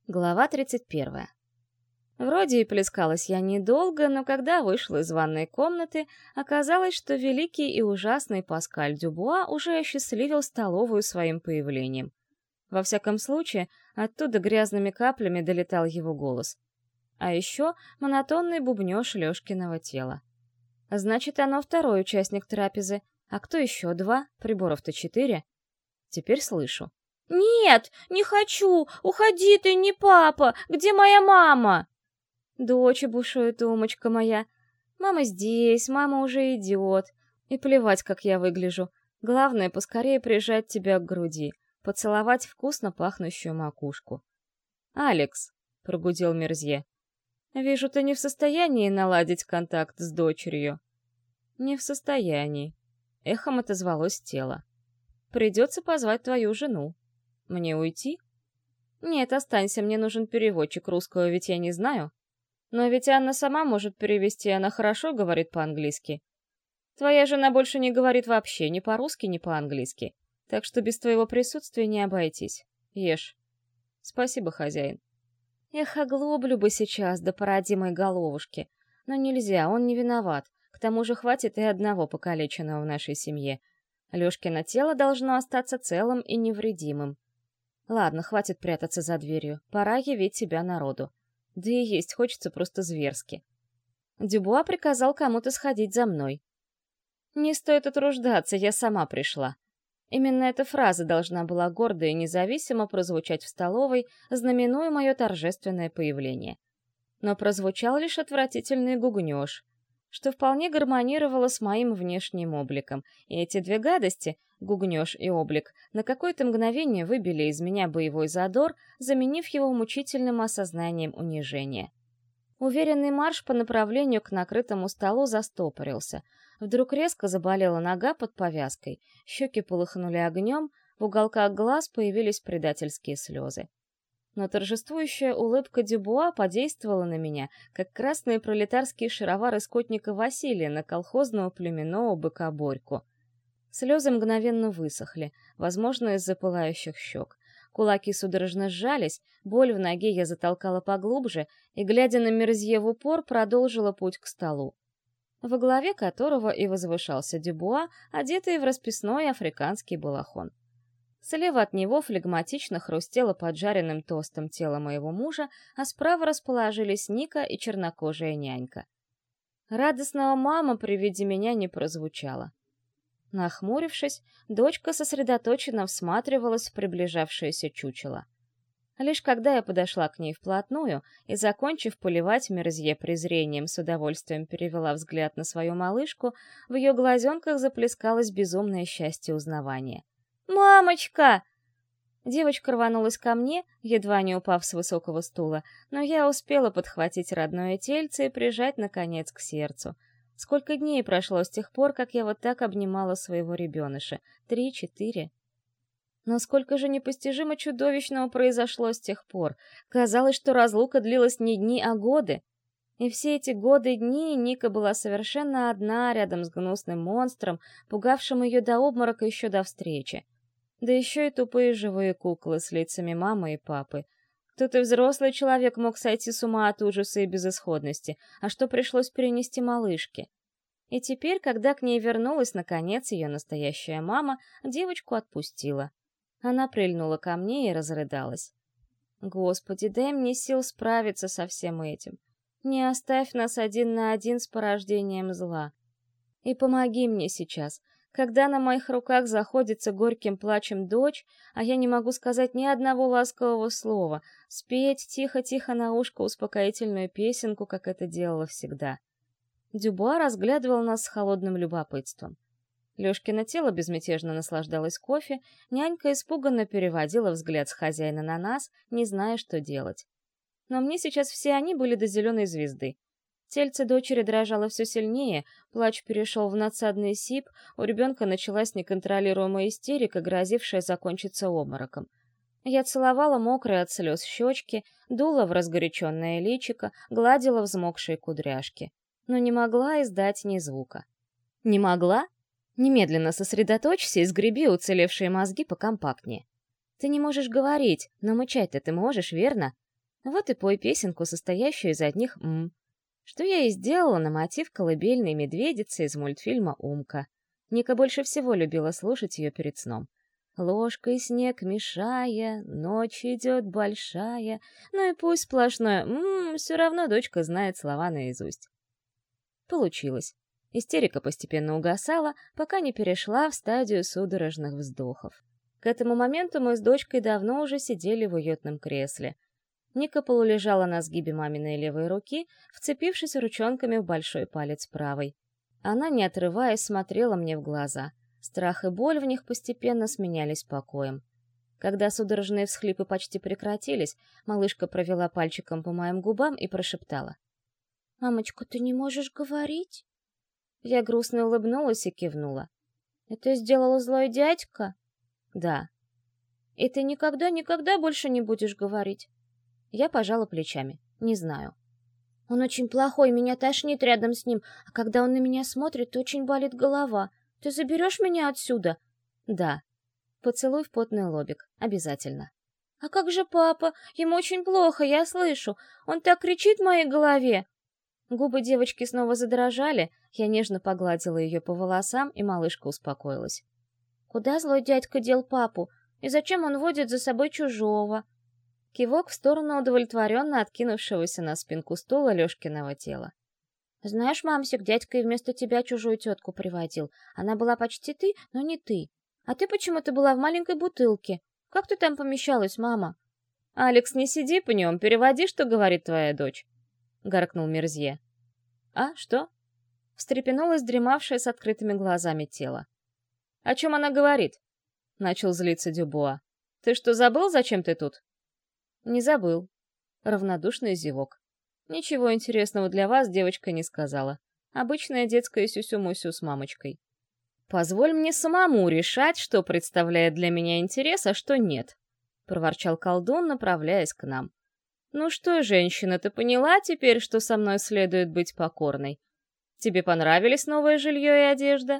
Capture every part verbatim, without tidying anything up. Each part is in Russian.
Глава тридцать первая. Вроде и плескалась я недолго, но когда вышла из ванной комнаты, оказалось, что великий и ужасный Паскаль Дюбуа уже осчастливил столовую своим появлением. Во всяком случае, оттуда грязными каплями долетал его голос. А еще монотонный бубнёж Лёшкиного тела. Значит, оно второй участник трапезы. А кто еще два? Приборов-то четыре. Теперь слышу. «Нет, не хочу! Уходи ты, не папа! Где моя мама?» Дочь бушует, умочка моя. Мама здесь, мама уже идет. И плевать, как я выгляжу. Главное, поскорее прижать тебя к груди, поцеловать вкусно пахнущую макушку. «Алекс», — прогудел Мерзье, — «вижу, ты не в состоянии наладить контакт с дочерью». «Не в состоянии», — эхом отозвалось тело. «Придется позвать твою жену». Мне уйти? Нет, останься, мне нужен переводчик, русского ведь я не знаю. Но ведь Анна сама может перевести, она хорошо говорит по-английски. Твоя жена больше не говорит вообще ни по-русски, ни по-английски. Так что без твоего присутствия не обойтись. Ешь. Спасибо, хозяин. Эх, оглоблю бы сейчас до породимой головушки. Но нельзя, он не виноват. К тому же хватит и одного покалеченного в нашей семье. Лёшкино тело должно остаться целым и невредимым. Ладно, хватит прятаться за дверью, пора явить себя народу. Да и есть хочется просто зверски. Дюбуа приказал кому-то сходить за мной. Не стоит утруждаться, я сама пришла. Именно эта фраза должна была гордо и независимо прозвучать в столовой, знаменуя мое торжественное появление. Но прозвучал лишь отвратительный гугнёж, что вполне гармонировало с моим внешним обликом, и эти две гадости, гугнёж и облик, на какое-то мгновение выбили из меня боевой задор, заменив его мучительным осознанием унижения. Уверенный марш по направлению к накрытому столу застопорился. Вдруг резко заболела нога под повязкой, щеки полыхнули огнем, в уголках глаз появились предательские слезы. Но торжествующая улыбка Дюбуа подействовала на меня, как красные пролетарские шаровары скотника Василия на колхозного племенного быка Борьку. Слезы мгновенно высохли, возможно, из-за пылающих щек. Кулаки судорожно сжались, боль в ноге я затолкала поглубже и, глядя на Мерзье в упор, продолжила путь к столу, во главе которого и возвышался Дюбуа, одетый в расписной африканский балахон. Слева от него флегматично хрустело поджаренным тостом тело моего мужа, а справа расположились Ника и чернокожая нянька. Радостного мама при виде меня не прозвучало. Нахмурившись, дочка сосредоточенно всматривалась в приближавшееся чучело. Лишь когда я подошла к ней вплотную и, закончив поливать Мерзье презрением, с удовольствием перевела взгляд на свою малышку, в ее глазенках заплескалось безумное счастье узнавания. «Мамочка!» Девочка рванулась ко мне, едва не упав с высокого стула, но я успела подхватить родное тельце и прижать, наконец, к сердцу. Сколько дней прошло с тех пор, как я вот так обнимала своего ребеныша? Три-четыре. Но сколько же непостижимо чудовищного произошло с тех пор. Казалось, что разлука длилась не дни, а годы. И все эти годы и дни Ника была совершенно одна рядом с гнусным монстром, пугавшим ее до обморока еще до встречи. Да еще и тупые живые куклы с лицами мамы и папы. Кто-то взрослый человек мог сойти с ума от ужаса и безысходности, а что пришлось перенести малышке. И теперь, когда к ней вернулась, наконец, ее настоящая мама, девочку отпустила. Она прильнула ко мне и разрыдалась. «Господи, дай мне сил справиться со всем этим. Не оставь нас один на один с порождением зла. И помоги мне сейчас, когда на моих руках заходится горьким плачем дочь, а я не могу сказать ни одного ласкового слова, спеть тихо-тихо на ушко успокоительную песенку, как это делала всегда». Дюбуа разглядывал нас с холодным любопытством. Лёшкино тело безмятежно наслаждалось кофе, нянька испуганно переводила взгляд с хозяина на нас, не зная, что делать. Но мне сейчас все они были до зеленой звезды. Тельце дочери дрожало все сильнее, плач перешел в надсадный сип, у ребенка началась неконтролируемая истерика, грозившая закончиться обмороком. Я целовала мокрые от слез щечки, дула в разгоряченное личико, гладила взмокшие кудряшки. Но не могла издать ни звука. Не могла? Немедленно сосредоточься и сгреби уцелевшие мозги покомпактнее. Ты не можешь говорить, но мычать-то ты можешь, верно? Вот и пой песенку, состоящую из одних «м». Что я и сделала на мотив колыбельной медведицы из мультфильма «Умка». Ника больше всего любила слушать ее перед сном. Ложкой снег мешая, ночь идет большая. Ну и пусть сплошное «м», все равно дочка знает слова наизусть. Получилось. Истерика постепенно угасала, пока не перешла в стадию судорожных вздохов. К этому моменту мы с дочкой давно уже сидели в уютном кресле. Ника полулежала на сгибе маминой левой руки, вцепившись ручонками в большой палец правой. Она, не отрываясь, смотрела мне в глаза. Страх и боль в них постепенно сменялись покоем. Когда судорожные всхлипы почти прекратились, малышка провела пальчиком по моим губам и прошептала: «Мамочка, ты не можешь говорить?» Я грустно улыбнулась и кивнула. «Это сделал злой дядька?» «Да». «И ты никогда-никогда больше не будешь говорить?» Я пожала плечами. «Не знаю». «Он очень плохой, меня тошнит рядом с ним, а когда он на меня смотрит, очень болит голова. Ты заберешь меня отсюда?» «Да». Поцелуй в потный лобик. Обязательно. «А как же папа? Ему очень плохо, я слышу. Он так кричит в моей голове!» Губы девочки снова задрожали, я нежно погладила ее по волосам, и малышка успокоилась. «Куда злой дядька дел папу? И зачем он водит за собой чужого?» Кивок в сторону удовлетворенно откинувшегося на спинку стула Лешкиного тела. «Знаешь, мамсик, дядька и вместо тебя чужую тетку приводил. Она была почти ты, но не ты. А ты почему-то была в маленькой бутылке. Как ты там помещалась, мама?» «Алекс, не сиди по нем, переводи, что говорит твоя дочь», — гаркнул Мерзье. «А, что?» — встрепенулась дремавшая с открытыми глазами тело. «О чем она говорит?» — начал злиться Дюбуа. «Ты что, забыл, зачем ты тут?» «Не забыл». Равнодушный зевок. «Ничего интересного для вас девочка не сказала. Обычная детская сюсю-мусю с мамочкой. Позволь мне самому решать, что представляет для меня интерес, а что нет», — проворчал колдун, направляясь к нам. «Ну что, женщина, ты поняла теперь, что со мной следует быть покорной? Тебе понравились новое жилье и одежда?»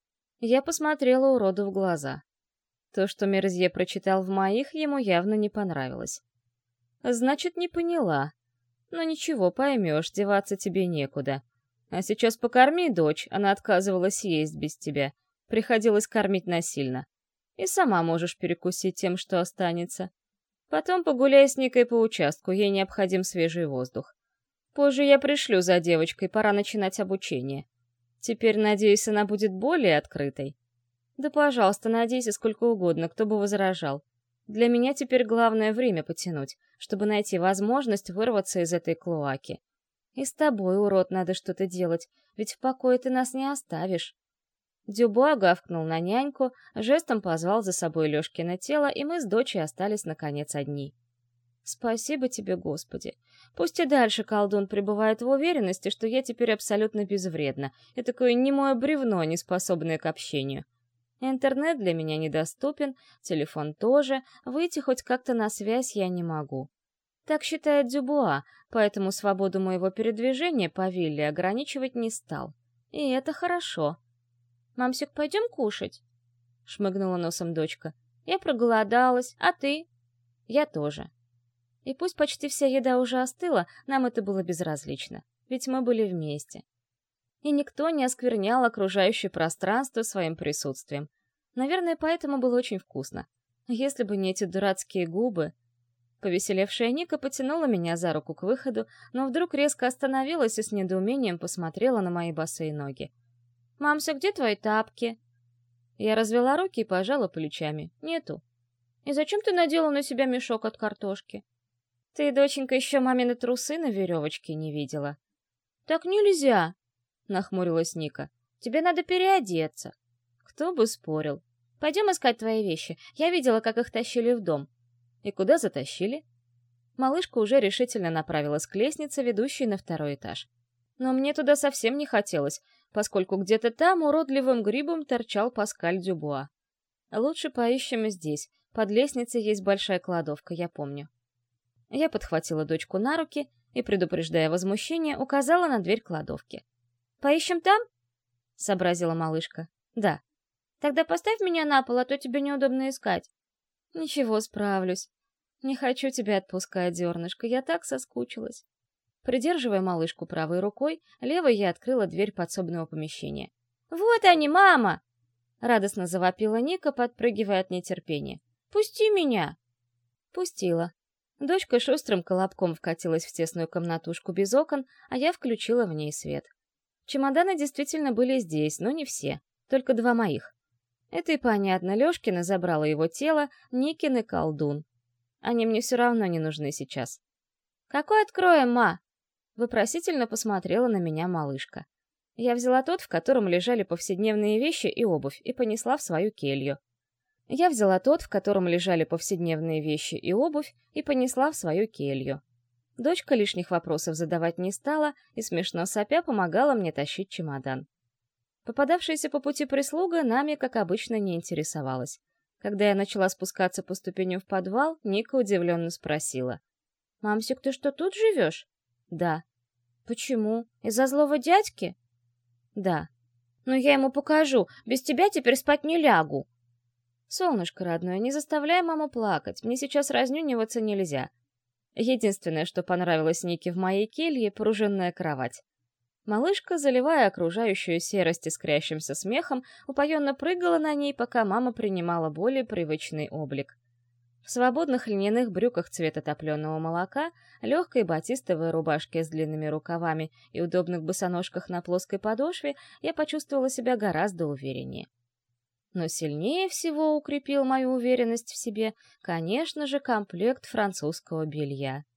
Я посмотрела уроду в глаза. То, что Мерзье прочитал в моих, ему явно не понравилось. «Значит, не поняла. Но ничего, поймешь, деваться тебе некуда. А сейчас покорми дочь, она отказывалась есть без тебя. Приходилось кормить насильно. И сама можешь перекусить тем, что останется. Потом погуляй с Никой по участку, ей необходим свежий воздух. Позже я пришлю за девочкой, пора начинать обучение. Теперь, надеюсь, она будет более открытой. Да, пожалуйста, надейся сколько угодно, кто бы возражал. Для меня теперь главное время потянуть, чтобы найти возможность вырваться из этой клоаки. И с тобой, урод, надо что-то делать, ведь в покое ты нас не оставишь». Дюбуа гавкнул на няньку, жестом позвал за собой Лёшкино тело, и мы с дочей остались, наконец, одни. «Спасибо тебе, Господи. Пусть и дальше колдун пребывает в уверенности, что я теперь абсолютно безвредна, и такое немое бревно, не способное к общению. Интернет для меня недоступен, телефон тоже, выйти хоть как-то на связь я не могу. Так считает Дюбуа, поэтому свободу моего передвижения по вилле ограничивать не стал. И это хорошо. «Мамсик, пойдем кушать?» — шмыгнула носом дочка. «Я проголодалась, а ты?» «Я тоже». И пусть почти вся еда уже остыла, нам это было безразлично, ведь мы были вместе. И никто не осквернял окружающее пространство своим присутствием. Наверное, поэтому было очень вкусно. Если бы не эти дурацкие губы... Повеселевшая Ника потянула меня за руку к выходу, но вдруг резко остановилась и с недоумением посмотрела на мои босые ноги. «Мамся, где твои тапки?» Я развела руки и пожала плечами. «Нету». «И зачем ты надела на себя мешок от картошки?» «Ты, доченька, еще мамины трусы на веревочке не видела». «Так нельзя!» — нахмурилась Ника. «Тебе надо переодеться». «Кто бы спорил. Пойдем искать твои вещи. Я видела, как их тащили в дом». «И куда затащили?» Малышка уже решительно направилась к лестнице, ведущей на второй этаж. Но мне туда совсем не хотелось, поскольку где-то там уродливым грибом торчал Паскаль Дюбуа. «Лучше поищем здесь. Под лестницей есть большая кладовка, я помню». Я подхватила дочку на руки и, предупреждая возмущение, указала на дверь кладовки. «Поищем там?» — сообразила малышка. «Да». «Тогда поставь меня на пол, а то тебе неудобно искать». «Ничего, справлюсь». «Не хочу тебя отпускать, зернышко, я так соскучилась». Придерживая малышку правой рукой, левой я открыла дверь подсобного помещения. «Вот они, мама!» — радостно завопила Ника, подпрыгивая от нетерпения. «Пусти меня!» Пустила. Дочка шустрым колобком вкатилась в тесную комнатушку без окон, а я включила в ней свет. Чемоданы действительно были здесь, но не все, только два моих. Это и понятно, Лёшкина забрала его тело, Никин и колдун. Они мне все равно не нужны сейчас. «Какой откроем, ма?» Вопросительно посмотрела на меня малышка. Я взяла тот, в котором лежали повседневные вещи и обувь, и понесла в свою келью. Я взяла тот, в котором лежали повседневные вещи и обувь, и понесла в свою келью. Дочка лишних вопросов задавать не стала и, смешно сопя, помогала мне тащить чемодан. Попадавшаяся по пути прислуга нами, как обычно, не интересовалась. Когда я начала спускаться по ступеням в подвал, Ника удивленно спросила. «Мамсик, ты что, тут живешь?» «Да». «Почему? Из-за злого дядьки?» «Да». «Ну я ему покажу, без тебя теперь спать не лягу». «Солнышко родное, не заставляй маму плакать, мне сейчас разнюниваться нельзя». Единственное, что понравилось Нике в моей келье — пружинная кровать. Малышка, заливая окружающую серость искрящимся смехом, упоенно прыгала на ней, пока мама принимала более привычный облик. В свободных льняных брюках цвета топленого молока, легкой батистовой рубашке с длинными рукавами и удобных босоножках на плоской подошве я почувствовала себя гораздо увереннее. Но сильнее всего укрепил мою уверенность в себе, конечно же, комплект французского белья.